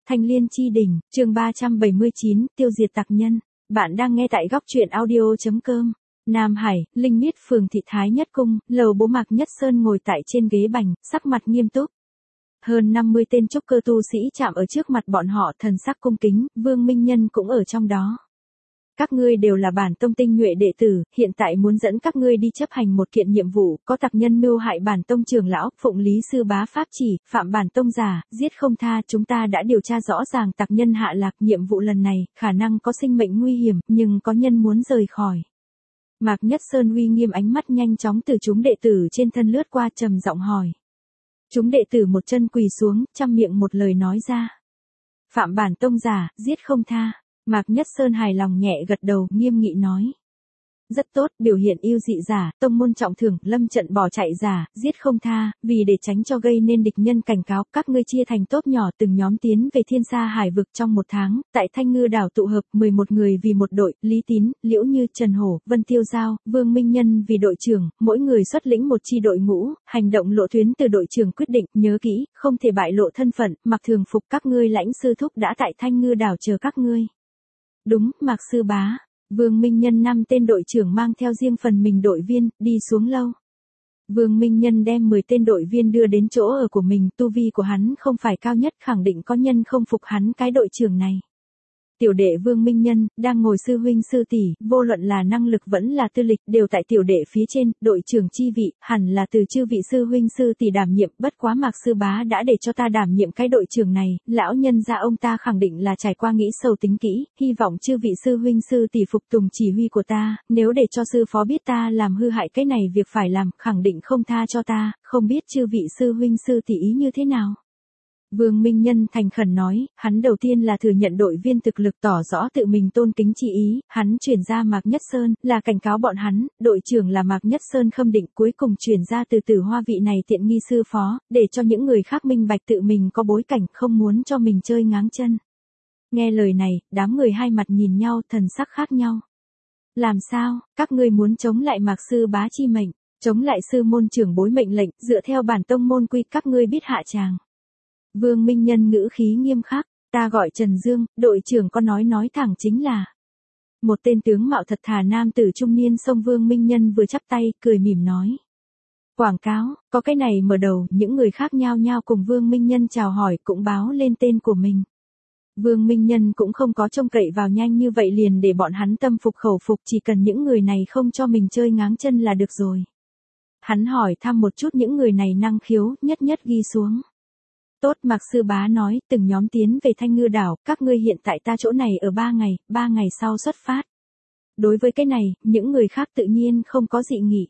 Thanh Liên Chi Đỉnh, chương 379, tiêu diệt tặc nhân. Bạn đang nghe tại góc truyện audio.com. Nam Hải, Linh Miết phường Thị Thái Nhất Cung, lầu bố Mạc Nhất Sơn ngồi tại trên ghế bành, sắc mặt nghiêm túc. Hơn 50 tên trúc cơ tu sĩ chạm ở trước mặt bọn họ, thần sắc cung kính, Vương Minh Nhân cũng ở trong đó. Các ngươi đều là bản tông tinh nhuệ đệ tử, hiện tại muốn dẫn các ngươi đi chấp hành một kiện nhiệm vụ, có tặc nhân mưu hại bản tông trưởng lão, phụng lý sư bá pháp chỉ, phạm bản tông giả, giết không tha. Chúng ta đã điều tra rõ ràng tặc nhân hạ lạc, nhiệm vụ lần này, khả năng có sinh mệnh nguy hiểm, nhưng có nhân muốn rời khỏi. Mạc Nhất Sơn uy nghiêm, ánh mắt nhanh chóng từ chúng đệ tử trên thân lướt qua, trầm giọng hỏi. Chúng đệ tử một chân quỳ xuống, trăm miệng một lời nói ra. Phạm bản tông giả, giết không tha. Mạc Nhất Sơn hài lòng nhẹ gật đầu, nghiêm nghị nói. Rất tốt, biểu hiện yêu dị giả, tông môn trọng thưởng, lâm trận bỏ chạy giả, giết không tha, vì để tránh cho gây nên địch nhân cảnh cáo, các ngươi chia thành tốp nhỏ từng nhóm tiến về Thiên Sa Hải vực trong một tháng, tại Thanh Ngư đảo tụ hợp 11 người vì một đội, Lý Tín, Liễu Như, Trần Hổ, Vân Tiêu Giao, Vương Minh Nhân vì đội trưởng, mỗi người xuất lĩnh một chi đội ngũ, hành động lộ tuyến từ đội trưởng quyết định, nhớ kỹ, không thể bại lộ thân phận, mặc thường phục. Các ngươi lãnh sư thúc đã tại Thanh Ngư đảo chờ các ngươi. Đúng, Mạc sư bá. Vương Minh Nhân 5 tên đội trưởng mang theo riêng phần mình đội viên, đi xuống lâu. Vương Minh Nhân đem 10 tên đội viên đưa đến chỗ ở của mình, tu vi của hắn không phải cao nhất, khẳng định có nhân không phục hắn cái đội trưởng này. Tiểu đệ Vương Minh Nhân, đang ngồi sư huynh sư tỷ, vô luận là năng lực vẫn là tư lịch, đều tại tiểu đệ phía trên, đội trưởng chi vị, hẳn là từ chư vị sư huynh sư tỷ đảm nhiệm, bất quá Mạc sư bá đã để cho ta đảm nhiệm cái đội trưởng này, lão nhân gia ông ta khẳng định là trải qua nghĩ sâu tính kỹ, hy vọng chư vị sư huynh sư tỷ phục tùng chỉ huy của ta, nếu để cho sư phó biết ta làm hư hại cái này việc phải làm, khẳng định không tha cho ta, không biết chư vị sư huynh sư tỷ ý như thế nào. Vương Minh Nhân thành khẩn nói, hắn đầu tiên là thừa nhận đội viên thực lực, tỏ rõ tự mình tôn kính chi ý, hắn chuyển ra Mạc Nhất Sơn, là cảnh cáo bọn hắn, đội trưởng là Mạc Nhất Sơn Khâm Định, cuối cùng chuyển ra từ Tử Hoa vị này tiện nghi sư phó, để cho những người khác minh bạch tự mình có bối cảnh, không muốn cho mình chơi ngáng chân. Nghe lời này, đám người hai mặt nhìn nhau, thần sắc khác nhau. Làm sao, các ngươi muốn chống lại Mạc sư bá chi mệnh, chống lại sư môn trưởng bối mệnh lệnh, dựa theo bản tông môn quy, các ngươi biết hạ tràng. Vương Minh Nhân ngữ khí nghiêm khắc, ta gọi Trần Dương, đội trưởng có nói thẳng chính là. Một tên tướng mạo thật thà nam tử trung niên xông Vương Minh Nhân vừa chắp tay, cười mỉm nói. Quảng cáo, có cái này mở đầu, những người khác nhao nhao cùng Vương Minh Nhân chào hỏi, cũng báo lên tên của mình. Vương Minh Nhân cũng không có trông cậy vào nhanh như vậy liền để bọn hắn tâm phục khẩu phục, chỉ cần những người này không cho mình chơi ngáng chân là được rồi. Hắn hỏi thăm một chút những người này năng khiếu, nhất nhất ghi xuống. Tốt, Mạc sư bá nói, từng nhóm tiến về Thanh Ngư đảo, các ngươi hiện tại ta chỗ này ở 3 ngày sau xuất phát. Đối với cái này, những người khác tự nhiên không có dị nghị.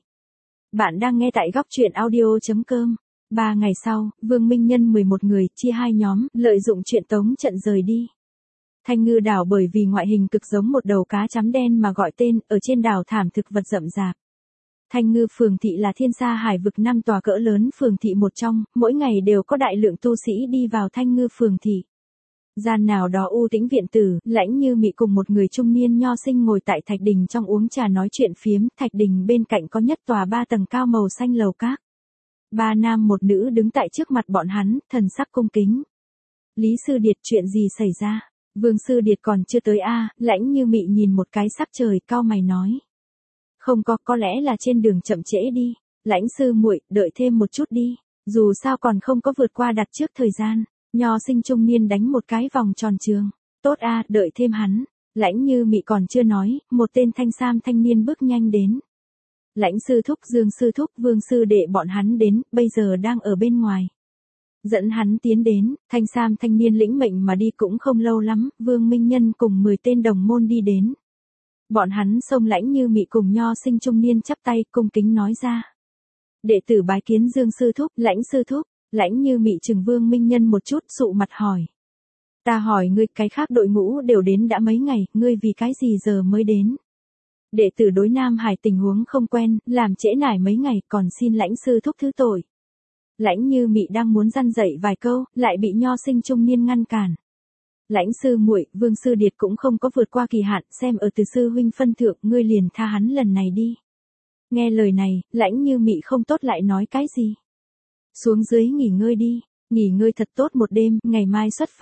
Bạn đang nghe tại góc truyện audio.com. 3 ngày sau, Vương Minh Nhân 11 người, chia 2 nhóm, lợi dụng chuyện tống trận rời đi. Thanh Ngư đảo bởi vì ngoại hình cực giống một đầu cá chấm đen mà gọi tên, ở trên đảo thảm thực vật rậm rạp. Thanh Ngư phường thị là Thiên Sa Hải vực 5 tòa cỡ lớn phường thị một trong, mỗi ngày đều có đại lượng tu sĩ đi vào Thanh Ngư phường thị. Gian nào đó u tĩnh viện tử, Lãnh Như Mị cùng một người trung niên nho sinh ngồi tại thạch đình trong uống trà nói chuyện phiếm, thạch đình bên cạnh có nhất tòa 3 tầng cao màu xanh lầu các. 3 nam một nữ đứng tại trước mặt bọn hắn, thần sắc cung kính. Lý Sư Điệt, chuyện gì xảy ra? Vương Sư Điệt còn chưa tới a? Lãnh Như Mị nhìn một cái sắc trời, cau mày nói. Không có lẽ là trên đường chậm trễ đi. Lãnh sư muội, đợi thêm một chút đi. Dù sao còn không có vượt qua đặt trước thời gian. Nho sinh trung niên đánh một cái vòng tròn trường. Tốt a, đợi thêm hắn. Lãnh Như Mị còn chưa nói, một tên thanh sam thanh niên bước nhanh đến. Lãnh sư thúc, Dương sư thúc, Vương sư đệ bọn hắn đến, bây giờ đang ở bên ngoài. Dẫn hắn tiến đến, thanh sam thanh niên lĩnh mệnh mà đi cũng không lâu lắm, Vương Minh Nhân cùng 10 tên đồng môn đi đến. Bọn hắn xông Lãnh Như Mị cùng nho sinh trung niên chắp tay, cung kính nói ra. Đệ tử bái kiến Dương sư thúc, Lãnh sư thúc. Lãnh Như Mị chừng Vương Minh Nhân một chút, sụ mặt hỏi. Ta hỏi ngươi, cái khác đội ngũ đều đến đã mấy ngày, ngươi vì cái gì giờ mới đến? Đệ tử đối Nam Hải tình huống không quen, làm trễ nải mấy ngày, còn xin Lãnh sư thúc thứ tội. Lãnh Như Mị đang muốn răn dạy vài câu, lại bị nho sinh trung niên ngăn cản. Lãnh sư muội, Vương sư Điệt cũng không có vượt qua kỳ hạn, xem ở từ sư huynh phân thượng, ngươi liền tha hắn lần này đi. Nghe lời này, Lãnh Như Mị không tốt lại nói cái gì. Xuống dưới nghỉ ngơi đi, nghỉ ngơi thật tốt một đêm, ngày mai xuất phát.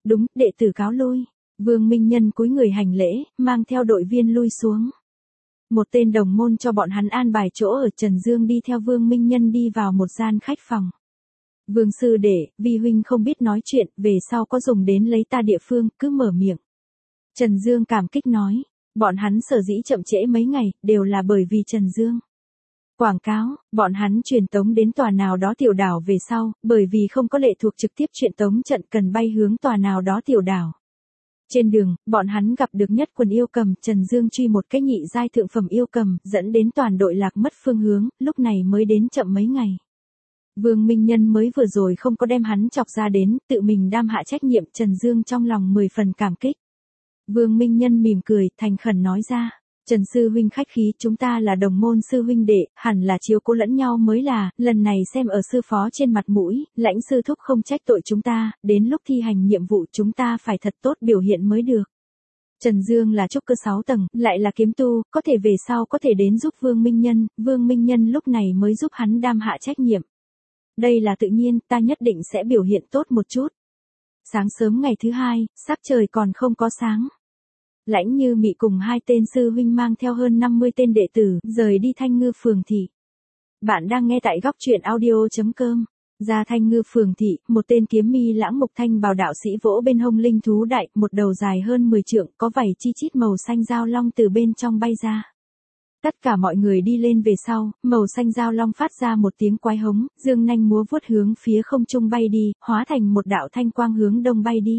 Đúng, đệ tử cáo lui. Vương Minh Nhân cúi người hành lễ, mang theo đội viên lui xuống. Một tên đồng môn cho bọn hắn an bài chỗ ở. Trần Dương đi theo Vương Minh Nhân đi vào một gian khách phòng. Vương sư đệ, vi huynh không biết nói chuyện, về sau có dùng đến lấy ta địa phương, cứ mở miệng. Trần Dương cảm kích nói, bọn hắn sở dĩ chậm trễ mấy ngày, đều là bởi vì Trần Dương. Quảng cáo, bọn hắn truyền tống đến tòa nào đó tiểu đảo về sau, bởi vì không có lệ thuộc trực tiếp truyền tống trận cần bay hướng tòa nào đó tiểu đảo. Trên đường, bọn hắn gặp được nhất quần yêu cầm, Trần Dương truy một cái nhị giai thượng phẩm yêu cầm, dẫn đến toàn đội lạc mất phương hướng, lúc này mới đến chậm mấy ngày. Vương Minh Nhân mới vừa rồi không có đem hắn chọc ra đến, tự mình đam hạ trách nhiệm, Trần Dương trong lòng 10 phần cảm kích. Vương Minh Nhân mỉm cười, thành khẩn nói ra, Trần sư huynh khách khí, chúng ta là đồng môn sư huynh đệ, hẳn là chiếu cố lẫn nhau mới là, lần này xem ở sư phó trên mặt mũi, lãnh sư thúc không trách tội chúng ta, đến lúc thi hành nhiệm vụ chúng ta phải thật tốt biểu hiện mới được. Trần Dương là trúc cơ 6 tầng, lại là kiếm tu, có thể về sau có thể đến giúp Vương Minh Nhân lúc này mới giúp hắn đam hạ trách nhiệm. Đây là tự nhiên, ta nhất định sẽ biểu hiện tốt một chút. Sáng sớm ngày thứ hai, sắc trời còn không có sáng. Lãnh Như Mị cùng 2 tên sư huynh mang theo hơn 50 tên đệ tử, rời đi Thanh Ngư Phường Thị. Bạn đang nghe tại góc truyện audio.com. Ra Thanh Ngư Phường Thị, một tên kiếm mi lãng mục thanh bào đạo sĩ vỗ bên hông linh thú đại, một đầu dài hơn 10 trượng, có vảy chi chít màu xanh dao long từ bên trong bay ra. Tất cả mọi người đi lên về sau, màu xanh dao long phát ra một tiếng quái hống, dương nanh múa vuốt hướng phía không trung bay đi, hóa thành một đạo thanh quang hướng đông bay đi.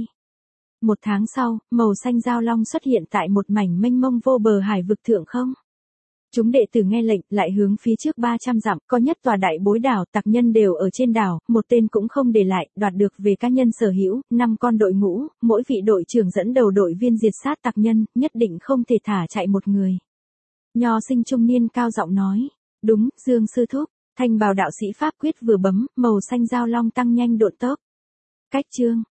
1 tháng sau, màu xanh dao long xuất hiện tại một mảnh mênh mông vô bờ hải vực thượng không. Chúng đệ tử nghe lệnh, lại hướng phía trước 300 dặm, có nhất tòa đại bối đảo, tặc nhân đều ở trên đảo, một tên cũng không để lại, đoạt được về cá nhân sở hữu, 5 con đội ngũ, mỗi vị đội trưởng dẫn đầu đội viên diệt sát tặc nhân, nhất định không thể thả chạy một người. Nho sinh trung niên cao giọng nói, đúng, Dương sư thúc. Thanh bào đạo sĩ pháp quyết vừa bấm, màu xanh dao long tăng nhanh độn tốc. Cách chương